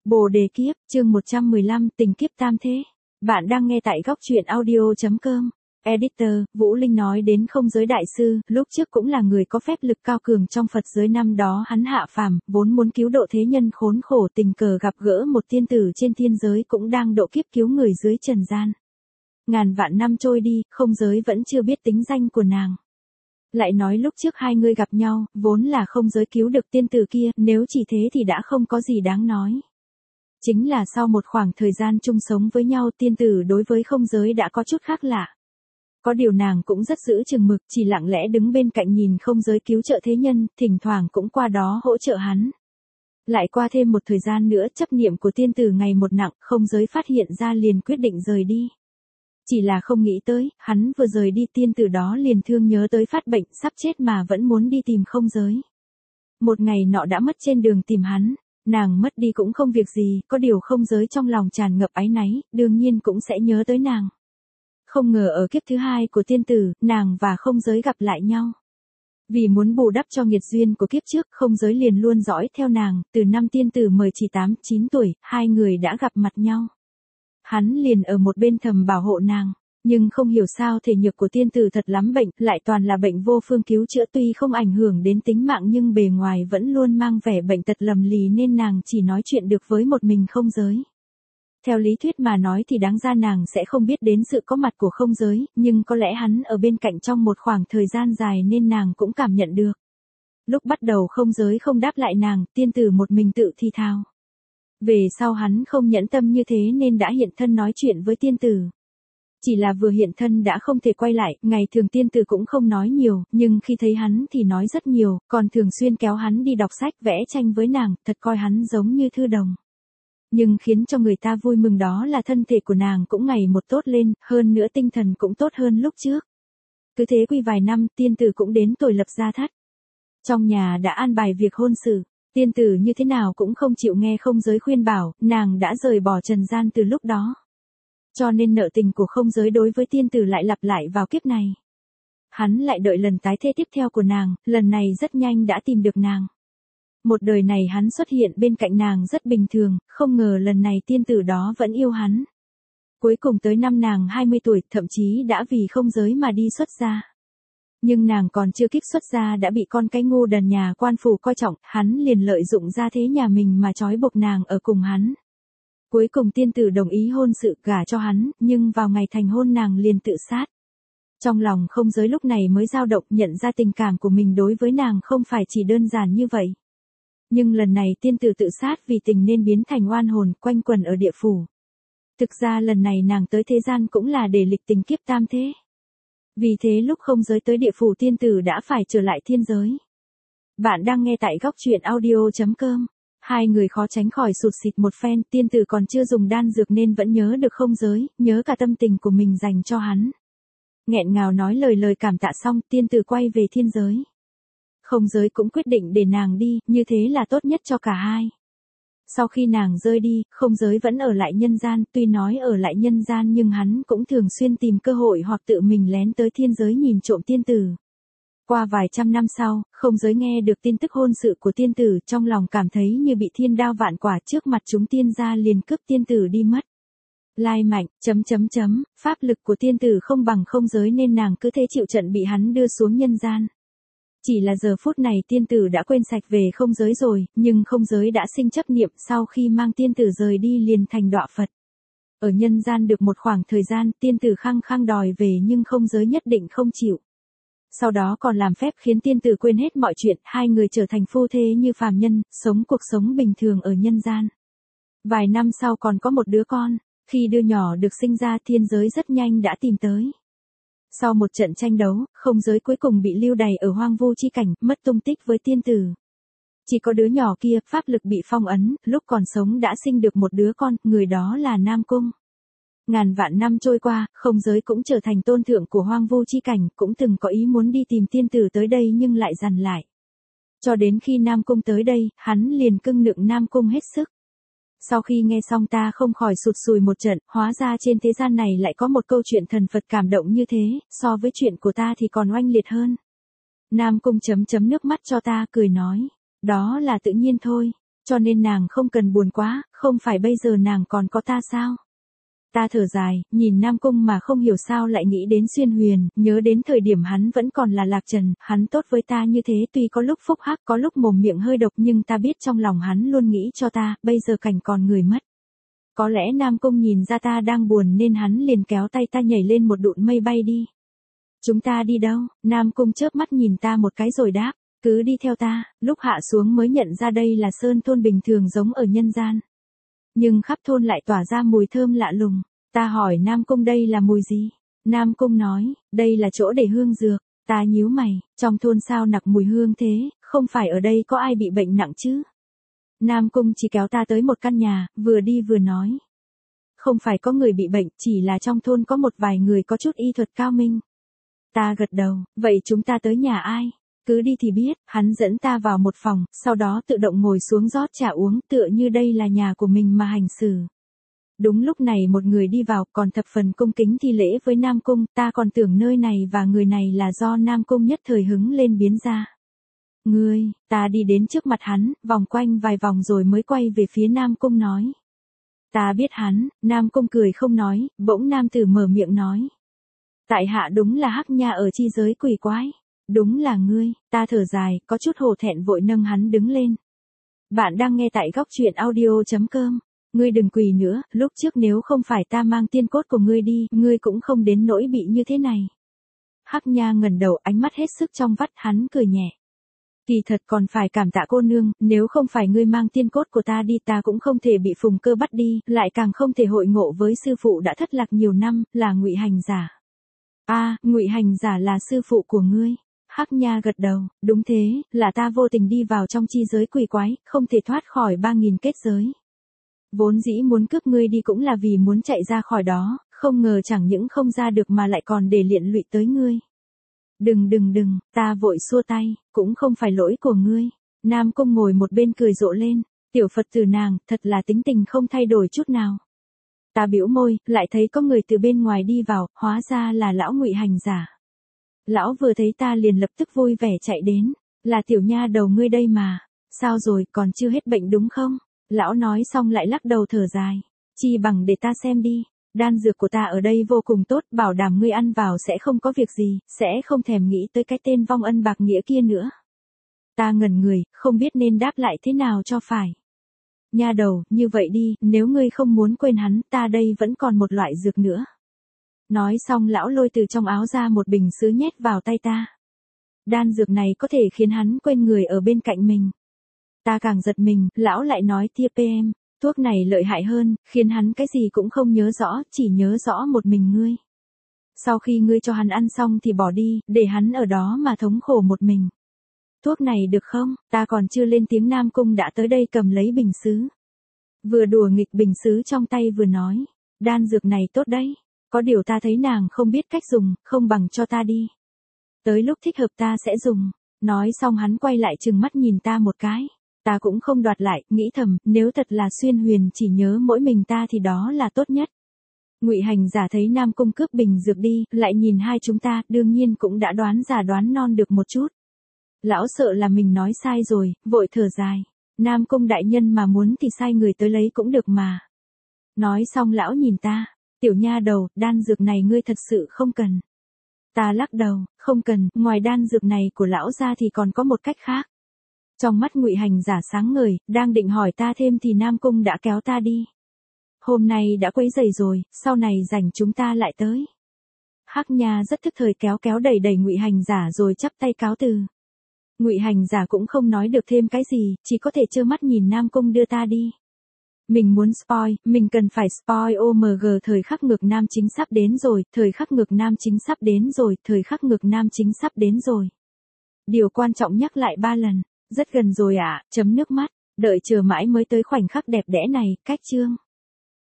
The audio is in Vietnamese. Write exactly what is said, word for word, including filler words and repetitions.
Bồ đề kiếp, chương một trăm mười lăm, tình kiếp tam thế. Bạn đang nghe tại góc truyện audio.com. Editor, Vũ Linh nói đến không giới đại sư, lúc trước cũng là người có phép lực cao cường trong Phật giới, năm đó hắn hạ phàm, vốn muốn cứu độ thế nhân khốn khổ, tình cờ gặp gỡ một tiên tử trên thiên giới cũng đang độ kiếp cứu người dưới trần gian. Ngàn vạn năm trôi đi, không giới vẫn chưa biết tính danh của nàng. Lại nói lúc trước hai người gặp nhau, vốn là không giới cứu được tiên tử kia, nếu chỉ thế thì đã không có gì đáng nói. Chính là sau một khoảng thời gian chung sống với nhau, tiên tử đối với không giới đã có chút khác lạ. Có điều nàng cũng rất giữ chừng mực, chỉ lặng lẽ đứng bên cạnh nhìn không giới cứu trợ thế nhân, thỉnh thoảng cũng qua đó hỗ trợ hắn. Lại qua thêm một thời gian nữa, chấp niệm của tiên tử ngày một nặng, không giới phát hiện ra liền quyết định rời đi. Chỉ là không nghĩ tới, hắn vừa rời đi tiên tử đó liền thương nhớ tới phát bệnh, sắp chết mà vẫn muốn đi tìm không giới. Một ngày nọ đã mất trên đường tìm hắn. Nàng mất đi cũng không việc gì, có điều không giới trong lòng tràn ngập áy náy, đương nhiên cũng sẽ nhớ tới nàng. Không ngờ ở kiếp thứ hai của tiên tử, nàng và không giới gặp lại nhau. Vì muốn bù đắp cho nghiệt duyên của kiếp trước, không giới liền luôn dõi theo nàng, từ năm tiên tử mới chỉ tám, chín tuổi, hai người đã gặp mặt nhau. Hắn liền ở một bên thầm bảo hộ nàng. Nhưng không hiểu sao thể nhược của tiên tử thật lắm bệnh, lại toàn là bệnh vô phương cứu chữa, tuy không ảnh hưởng đến tính mạng nhưng bề ngoài vẫn luôn mang vẻ bệnh tật lầm lì nên nàng chỉ nói chuyện được với một mình không giới. Theo lý thuyết mà nói thì đáng ra nàng sẽ không biết đến sự có mặt của không giới, nhưng có lẽ hắn ở bên cạnh trong một khoảng thời gian dài nên nàng cũng cảm nhận được. Lúc bắt đầu không giới không đáp lại nàng, tiên tử một mình tự thi thào. Về sau hắn không nhẫn tâm như thế nên đã hiện thân nói chuyện với tiên tử. Chỉ là vừa hiện thân đã không thể quay lại, ngày thường tiên tử cũng không nói nhiều, nhưng khi thấy hắn thì nói rất nhiều, còn thường xuyên kéo hắn đi đọc sách vẽ tranh với nàng, thật coi hắn giống như thư đồng. Nhưng khiến cho người ta vui mừng đó là thân thể của nàng cũng ngày một tốt lên, hơn nữa tinh thần cũng tốt hơn lúc trước. Cứ thế quy vài năm, tiên tử cũng đến tuổi lập gia thất. Trong nhà đã an bài việc hôn sự, tiên tử như thế nào cũng không chịu nghe không giới khuyên bảo, nàng đã rời bỏ trần gian từ lúc đó. Cho nên nợ tình của không giới đối với tiên tử lại lặp lại vào kiếp này. Hắn lại đợi lần tái thê tiếp theo của nàng, lần này rất nhanh đã tìm được nàng. Một đời này hắn xuất hiện bên cạnh nàng rất bình thường, không ngờ lần này tiên tử đó vẫn yêu hắn. Cuối cùng tới năm nàng hai mươi tuổi, thậm chí đã vì không giới mà đi xuất gia. Nhưng nàng còn chưa kịp xuất gia đã bị con cái ngu đần nhà quan phủ coi trọng, hắn liền lợi dụng gia thế nhà mình mà trói buộc nàng ở cùng hắn. Cuối cùng tiên tử đồng ý hôn sự gả cho hắn, nhưng vào ngày thành hôn nàng liền tự sát. Trong lòng không giới lúc này mới dao động, nhận ra tình cảm của mình đối với nàng không phải chỉ đơn giản như vậy. Nhưng lần này tiên tử tự sát vì tình nên biến thành oan hồn quanh quẩn ở địa phủ. Thực ra lần này nàng tới thế gian cũng là để lịch tình kiếp tam thế. Vì thế lúc không giới tới địa phủ tiên tử đã phải trở lại thiên giới. Bạn đang nghe tại góc truyện audio.com. Hai người khó tránh khỏi sụt sịt một phen, tiên tử còn chưa dùng đan dược nên vẫn nhớ được không giới, nhớ cả tâm tình của mình dành cho hắn. Nghẹn ngào nói lời lời cảm tạ xong, tiên tử quay về thiên giới. Không giới cũng quyết định để nàng đi, như thế là tốt nhất cho cả hai. Sau khi nàng rơi đi, không giới vẫn ở lại nhân gian, tuy nói ở lại nhân gian nhưng hắn cũng thường xuyên tìm cơ hội hoặc tự mình lén tới thiên giới nhìn trộm tiên tử. Qua vài trăm năm sau, không giới nghe được tin tức hôn sự của tiên tử, trong lòng cảm thấy như bị thiên đao vạn quả, trước mặt chúng tiên gia liền cướp tiên tử đi mất. Lai mạnh, chấm chấm chấm, pháp lực của tiên tử không bằng không giới nên nàng cứ thế chịu trận bị hắn đưa xuống nhân gian. Chỉ là giờ phút này tiên tử đã quên sạch về không giới rồi, nhưng không giới đã sinh chấp niệm, sau khi mang tiên tử rời đi liền thành đọa Phật. Ở nhân gian được một khoảng thời gian, tiên tử khăng khăng đòi về nhưng không giới nhất định không chịu. Sau đó còn làm phép khiến tiên tử quên hết mọi chuyện, hai người trở thành phu thê như phàm nhân, sống cuộc sống bình thường ở nhân gian. Vài năm sau còn có một đứa con, khi đứa nhỏ được sinh ra thiên giới rất nhanh đã tìm tới. Sau một trận tranh đấu, không giới cuối cùng bị lưu đày ở hoang vu chi cảnh, mất tung tích với tiên tử. Chỉ có đứa nhỏ kia, pháp lực bị phong ấn, lúc còn sống đã sinh được một đứa con, người đó là Nam Cung. Ngàn vạn năm trôi qua, không giới cũng trở thành tôn thượng của hoang vu chi cảnh, cũng từng có ý muốn đi tìm tiên tử tới đây nhưng lại dằn lại. Cho đến khi Nam Cung tới đây, hắn liền cưng nựng Nam Cung hết sức. Sau khi nghe xong ta không khỏi sụt sùi một trận, hóa ra trên thế gian này lại có một câu chuyện thần Phật cảm động như thế, so với chuyện của ta thì còn oanh liệt hơn. Nam Cung chấm chấm nước mắt cho ta, cười nói, đó là tự nhiên thôi. cho nên nàng không cần buồn quá, không phải bây giờ nàng còn có ta sao? Ta thở dài, nhìn Nam Cung mà không hiểu sao lại nghĩ đến Xuyên Huyền, nhớ đến thời điểm hắn vẫn còn là Lạc Trần, hắn tốt với ta như thế tuy có lúc phúc hắc có lúc mồm miệng hơi độc nhưng ta biết trong lòng hắn luôn nghĩ cho ta, bây giờ cảnh còn người mất. Có lẽ Nam Cung nhìn ra ta đang buồn nên hắn liền kéo tay ta nhảy lên một đụn mây bay đi. Chúng ta đi đâu? Nam Cung chớp mắt nhìn ta một cái rồi đáp, cứ đi theo ta, lúc hạ xuống mới nhận ra đây là sơn thôn bình thường giống ở nhân gian. Nhưng khắp thôn lại tỏa ra mùi thơm lạ lùng. Ta hỏi Nam Cung đây là mùi gì? Nam Cung nói, đây là chỗ để hương dược. Ta nhíu mày, trong thôn sao nặc mùi hương thế, không phải ở đây có ai bị bệnh nặng chứ? Nam Cung chỉ kéo ta tới một căn nhà, vừa đi vừa nói. Không phải có người bị bệnh, chỉ là trong thôn có một vài người có chút y thuật cao minh. Ta gật đầu, vậy chúng ta tới nhà ai? Cứ đi thì biết, hắn dẫn ta vào một phòng, sau đó tự động ngồi xuống rót trà uống, tựa như đây là nhà của mình mà hành xử. Đúng lúc này một người đi vào, còn thập phần cung kính thi lễ với Nam Cung, ta còn tưởng nơi này và người này là do Nam Cung nhất thời hứng lên biến ra. Ngươi, ta đi đến trước mặt hắn, vòng quanh vài vòng rồi mới quay về phía Nam Cung nói. Ta biết hắn, Nam Cung cười không nói, bỗng nam tử mở miệng nói. Tại hạ đúng là Hắc Nha ở chi giới quỷ quái. Đúng là ngươi, ta thở dài, có chút hổ thẹn vội nâng hắn đứng lên. Bạn đang nghe tại góc truyện audio chấm com. Ngươi đừng quỳ nữa, lúc trước nếu không phải ta mang tiên cốt của ngươi đi, ngươi cũng không đến nỗi bị như thế này. Hắc Nha ngẩng đầu, ánh mắt hết sức trong vắt, hắn cười nhẹ. Kỳ thật còn phải cảm tạ cô nương, nếu không phải ngươi mang tiên cốt của ta đi ta cũng không thể bị Phùng Cơ bắt đi, lại càng không thể hội ngộ với sư phụ đã thất lạc nhiều năm, là Ngụy Hành Giả. A, à, Ngụy Hành Giả là sư phụ của ngươi. Hắc Nha gật đầu, đúng thế, là ta vô tình đi vào trong chi giới quỷ quái, không thể thoát khỏi ba nghìn kết giới. Vốn dĩ muốn cướp ngươi đi cũng là vì muốn chạy ra khỏi đó, không ngờ chẳng những không ra được mà lại còn để liện lụy tới ngươi. Đừng đừng đừng, ta vội xua tay, cũng không phải lỗi của ngươi. Nam Cung ngồi một bên cười rộ lên, tiểu Phật tử nàng, thật là tính tình không thay đổi chút nào. Ta bĩu môi, lại thấy có người từ bên ngoài đi vào, hóa ra là lão Ngụy Hành Giả. Lão vừa thấy ta liền lập tức vui vẻ chạy đến, là tiểu nha đầu ngươi đây mà, sao rồi còn chưa hết bệnh đúng không? Lão nói xong lại lắc đầu thở dài, chi bằng để ta xem đi, đan dược của ta ở đây vô cùng tốt, bảo đảm ngươi ăn vào sẽ không có việc gì, sẽ không thèm nghĩ tới cái tên vong ân bạc nghĩa kia nữa. Ta ngẩn người, không biết nên đáp lại thế nào cho phải. Nha đầu, như vậy đi, nếu ngươi không muốn quên hắn, ta đây vẫn còn một loại dược nữa. Nói xong lão lôi từ trong áo ra một bình sứ nhét vào tay ta. Đan dược này có thể khiến hắn quên người ở bên cạnh mình. Ta càng giật mình, lão lại nói tia pê em, thuốc này lợi hại hơn, khiến hắn cái gì cũng không nhớ rõ, chỉ nhớ rõ một mình ngươi. Sau khi ngươi cho hắn ăn xong thì bỏ đi, để hắn ở đó mà thống khổ một mình. Thuốc này được không? Ta còn chưa lên tiếng Nam Cung đã tới đây cầm lấy bình sứ. Vừa đùa nghịch bình sứ trong tay vừa nói, đan dược này tốt đấy. Có điều ta thấy nàng không biết cách dùng, không bằng cho ta đi. Tới lúc thích hợp ta sẽ dùng. Nói xong hắn quay lại trừng mắt nhìn ta một cái. Ta cũng không đoạt lại, nghĩ thầm, nếu thật là Xuyên Huyền chỉ nhớ mỗi mình ta thì đó là tốt nhất. Ngụy Hành Giả thấy Nam Cung cướp bình dược đi, lại nhìn hai chúng ta, đương nhiên cũng đã đoán giả đoán non được một chút. Lão sợ là mình nói sai rồi, vội thở dài. Nam Cung đại nhân mà muốn thì sai người tới lấy cũng được mà. Nói xong lão nhìn ta. Tiểu nha đầu, đan dược này ngươi thật sự không cần. Ta lắc đầu, không cần, ngoài đan dược này của lão ra thì còn có một cách khác. Trong mắt Ngụy Hành Giả sáng ngời, đang định hỏi ta thêm thì Nam Cung đã kéo ta đi. Hôm nay đã quấy rầy rồi, sau này rảnh chúng ta lại tới. Hắc Nha rất thức thời kéo kéo đẩy đẩy Ngụy Hành Giả rồi chắp tay cáo từ. Ngụy Hành Giả cũng không nói được thêm cái gì, chỉ có thể trơ mắt nhìn Nam Cung đưa ta đi. Mình muốn spoil, mình cần phải spoil ô em giê thời khắc ngược nam chính sắp đến rồi, thời khắc ngược nam chính sắp đến rồi, thời khắc ngược nam chính sắp đến rồi. Điều quan trọng nhắc lại ba lần, rất gần rồi ạ, à, chấm nước mắt, đợi chờ mãi mới tới khoảnh khắc đẹp đẽ này, cách chương.